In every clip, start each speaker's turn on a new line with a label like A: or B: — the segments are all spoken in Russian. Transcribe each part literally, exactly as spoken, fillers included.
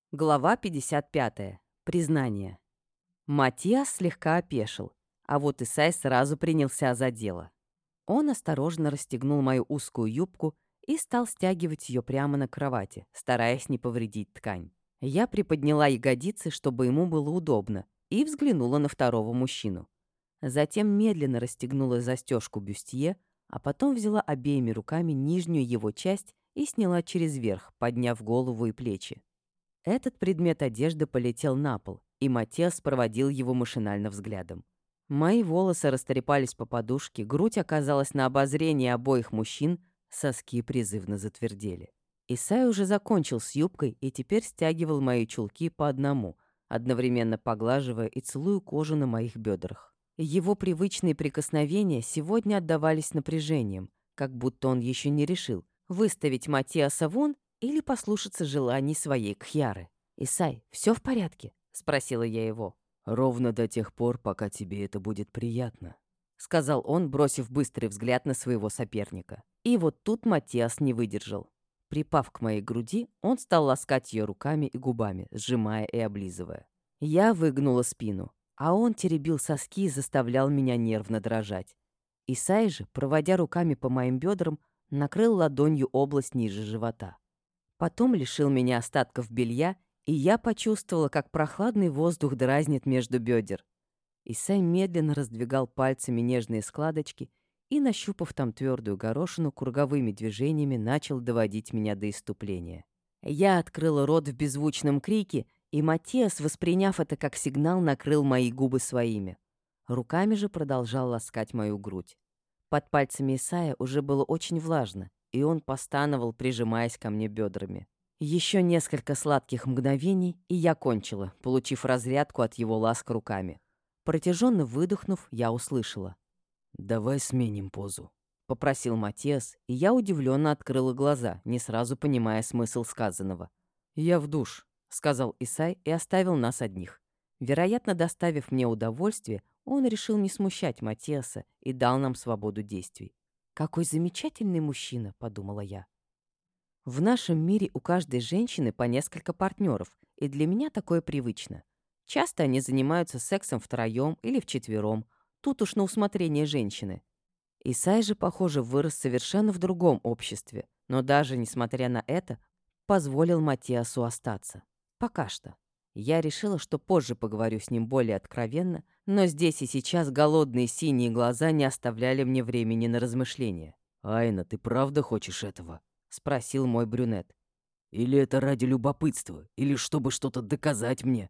A: Глава пятьдесят пятая. Признание. Матиас слегка опешил, а вот Исай сразу принялся за дело. Он осторожно расстегнул мою узкую юбку и стал стягивать ее прямо на кровати, стараясь не повредить ткань. Я приподняла ягодицы, чтобы ему было удобно, и взглянула на второго мужчину. Затем медленно расстегнула застежку бюстье, а потом взяла обеими руками нижнюю его часть и сняла через верх, подняв голову и плечи. Этот предмет одежды полетел на пол, и Матиас проводил его машинально взглядом. Мои волосы растрепались по подушке, грудь оказалась на обозрении обоих мужчин, соски призывно затвердели. Исай уже закончил с юбкой и теперь стягивал мои чулки по одному, одновременно поглаживая и целуя кожу на моих бедрах. Его привычные прикосновения сегодня отдавались напряжением, как будто он еще не решил, выставить Матиаса вон или послушаться желаний своей Кхьяры. «Исай, все в порядке?» — спросила я его.
B: «Ровно до тех пор, пока тебе это будет приятно»,
A: — сказал он, бросив быстрый взгляд на своего соперника. И вот тут Матиас не выдержал. Припав к моей груди, он стал ласкать ее руками и губами, сжимая и облизывая. Я выгнула спину, а он теребил соски и заставлял меня нервно дрожать. Исай же, проводя руками по моим бедрам, накрыл ладонью область ниже живота. Потом лишил меня остатков белья, и я почувствовала, как прохладный воздух дразнит между бедер. Исай медленно раздвигал пальцами нежные складочки и, нащупав там твердую горошину, круговыми движениями начал доводить меня до исступления. Я открыла рот в беззвучном крике, и Матиас, восприняв это как сигнал, накрыл мои губы своими. Руками же продолжал ласкать мою грудь. Под пальцами Исая уже было очень влажно, и он постановал, прижимаясь ко мне бедрами. Еще несколько сладких мгновений, и я кончила, получив разрядку от его ласк руками. Протяженно выдохнув, я услышала.
B: «Давай сменим позу»,
A: — попросил Матиас, и я удивленно открыла глаза, не сразу понимая смысл сказанного. «Я в душ», — сказал Исай и оставил нас одних. Вероятно, доставив мне удовольствие, он решил не смущать Матиаса и дал нам свободу действий. «Какой замечательный мужчина», — подумала я. В нашем мире у каждой женщины по несколько партнеров, и для меня такое привычно. Часто они занимаются сексом втроем или вчетвером, тут уж на усмотрение женщины. Исай же, похоже, вырос совершенно в другом обществе, но даже несмотря на это, позволил Матиасу остаться. Пока что. Я решила, что позже поговорю с ним более откровенно, но здесь и сейчас голодные синие глаза не оставляли мне времени на размышления.
B: «Айна, ты правда хочешь этого?»
A: — спросил мой брюнет.
B: «Или это ради любопытства? Или чтобы что-то доказать мне?»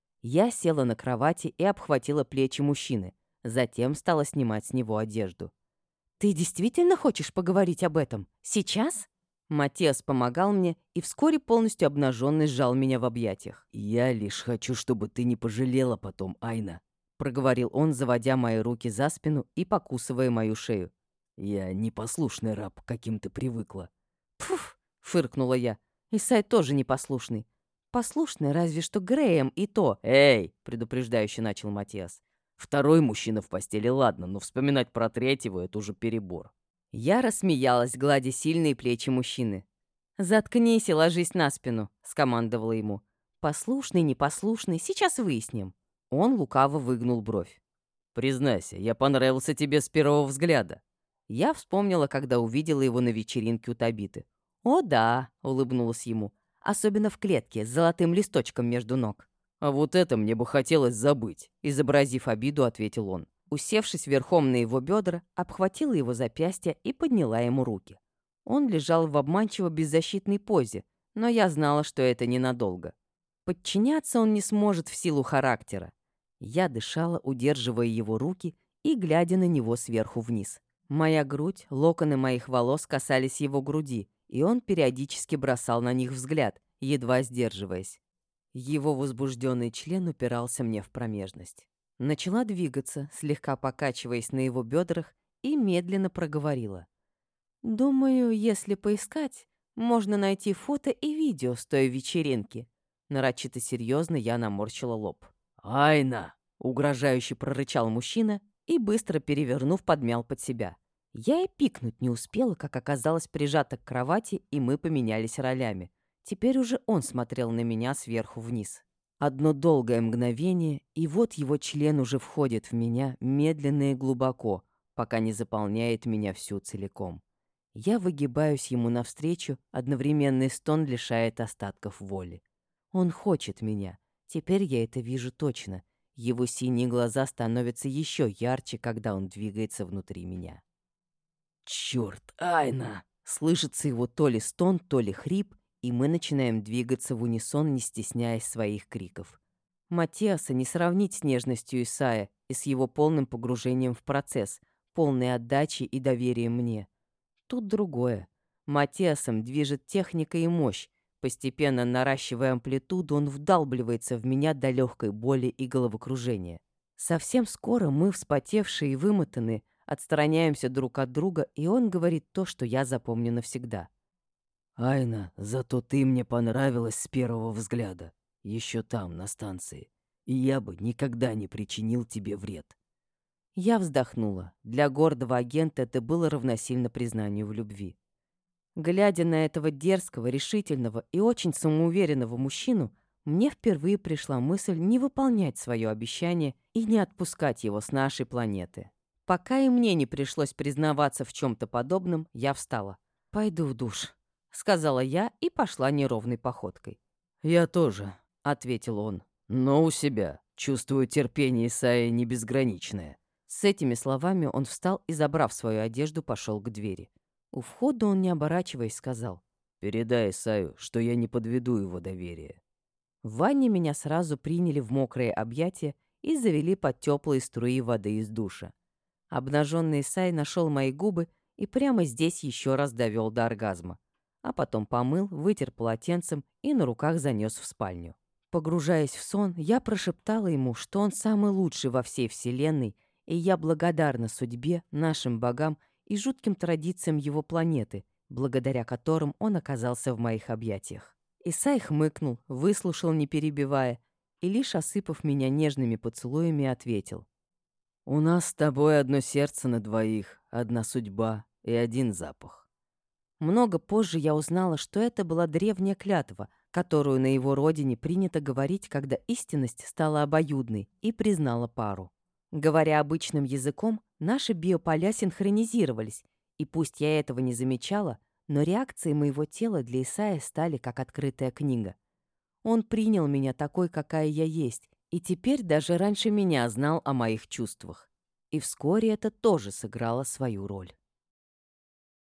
A: Я села на кровати и обхватила плечи мужчины, затем стала снимать с него одежду. «Ты действительно хочешь поговорить об этом? Сейчас?» Матиас помогал мне и вскоре полностью обнаженный сжал меня в объятиях.
B: «Я лишь хочу, чтобы ты не пожалела потом, Айна»,
A: — проговорил он, заводя мои руки за спину и покусывая мою шею.
B: «Я непослушный раб, каким ты привыкла».
A: «Пф!» — фыркнула я. «Исай тоже непослушный. Послушный разве что Грэем и то».
B: «Эй!»
A: — предупреждающе начал Матиас.
B: «Второй мужчина в постели, ладно, но вспоминать про третьего — это уже перебор».
A: Я рассмеялась, гладя сильные плечи мужчины. «Заткнись и ложись на спину», — скомандовала ему. «Послушный, непослушный, сейчас выясним». Он лукаво выгнул бровь.
B: «Признайся, я понравился тебе с первого взгляда».
A: Я вспомнила, когда увидела его на вечеринке у Табиты. «О да», — улыбнулась ему, — «особенно в клетке с золотым листочком между ног».
B: «А вот это мне бы хотелось забыть»,
A: — изобразив обиду, ответил он. Усевшись верхом на его бедра, обхватила его запястья и подняла ему руки. Он лежал в обманчиво беззащитной позе, но я знала, что это ненадолго. Подчиняться он не сможет в силу характера. Я дышала, удерживая его руки и глядя на него сверху вниз. Моя грудь, локоны моих волос касались его груди, и он периодически бросал на них взгляд, едва сдерживаясь. Его возбужденный член упирался мне в промежность. Начала двигаться, слегка покачиваясь на его бедрах, и медленно проговорила. «Думаю, если поискать, можно найти фото и видео с той вечеринки». Нарочито серьезно я наморщила лоб.
B: «Айна!»
A: — угрожающе прорычал мужчина и, быстро перевернув, подмял под себя. Я и пикнуть не успела, как оказалась прижата к кровати, и мы поменялись ролями. Теперь уже он смотрел на меня сверху вниз. Одно долгое мгновение, и вот его член уже входит в меня медленно и глубоко, пока не заполняет меня всю целиком. Я выгибаюсь ему навстречу, одновременный стон лишает остатков воли. Он хочет меня. Теперь я это вижу точно. Его синие глаза становятся еще ярче, когда он двигается внутри меня. «Чёрт, Айна!» Слышится его то ли стон, то ли хрип, и мы начинаем двигаться в унисон, не стесняясь своих криков. Матиаса не сравнить с нежностью Исая и с его полным погружением в процесс, полной отдачей и доверием мне. Тут другое. Матиасом движет техника и мощь. Постепенно наращивая амплитуду, он вдалбливается в меня до легкой боли и головокружения. Совсем скоро мы, вспотевшие и вымотанные, отстраняемся друг от друга, и он говорит то, что я запомню навсегда. «Айна, зато ты мне понравилась с первого взгляда, еще там, на станции, и я бы никогда не причинил тебе вред». Я вздохнула. Для гордого агента это было равносильно признанию в любви. Глядя на этого дерзкого, решительного и очень самоуверенного мужчину, мне впервые пришла мысль не выполнять свое обещание и не отпускать его с нашей планеты. Пока и мне не пришлось признаваться в чем-то подобном, я встала. «Пойду в душ», — сказала я и пошла неровной походкой. «Я тоже», — ответил он. «Но у себя. Чувствую, терпение Исаия не безграничное». С этими словами он встал и, забрав свою одежду, пошел к двери. У входа он, не оборачиваясь, сказал: «Передай Исаю, что я не подведу его доверие». В ванне меня сразу приняли в мокрые объятия и завели под теплые струи воды из душа. Обнаженный Исай нашел мои губы и прямо здесь еще раз довел до оргазма, а потом помыл, вытер полотенцем и на руках занес в спальню. Погружаясь в сон, я прошептала ему, что он самый лучший во всей вселенной, и я благодарна судьбе, нашим богам и жутким традициям его планеты, благодаря которым он оказался в моих объятиях. Исай хмыкнул, выслушал, не перебивая, и лишь осыпав меня нежными поцелуями, ответил: «У нас с тобой одно сердце на двоих, одна судьба и один запах». Много позже я узнала, что это была древняя клятва, которую на его родине принято говорить, когда истинность стала обоюдной и признала пару. Говоря обычным языком, наши биополя синхронизировались, и пусть я этого не замечала, но реакции моего тела для Исая стали как открытая книга. Он принял меня такой, какая я есть, и теперь даже раньше меня знал о моих чувствах. И вскоре это тоже сыграло свою роль.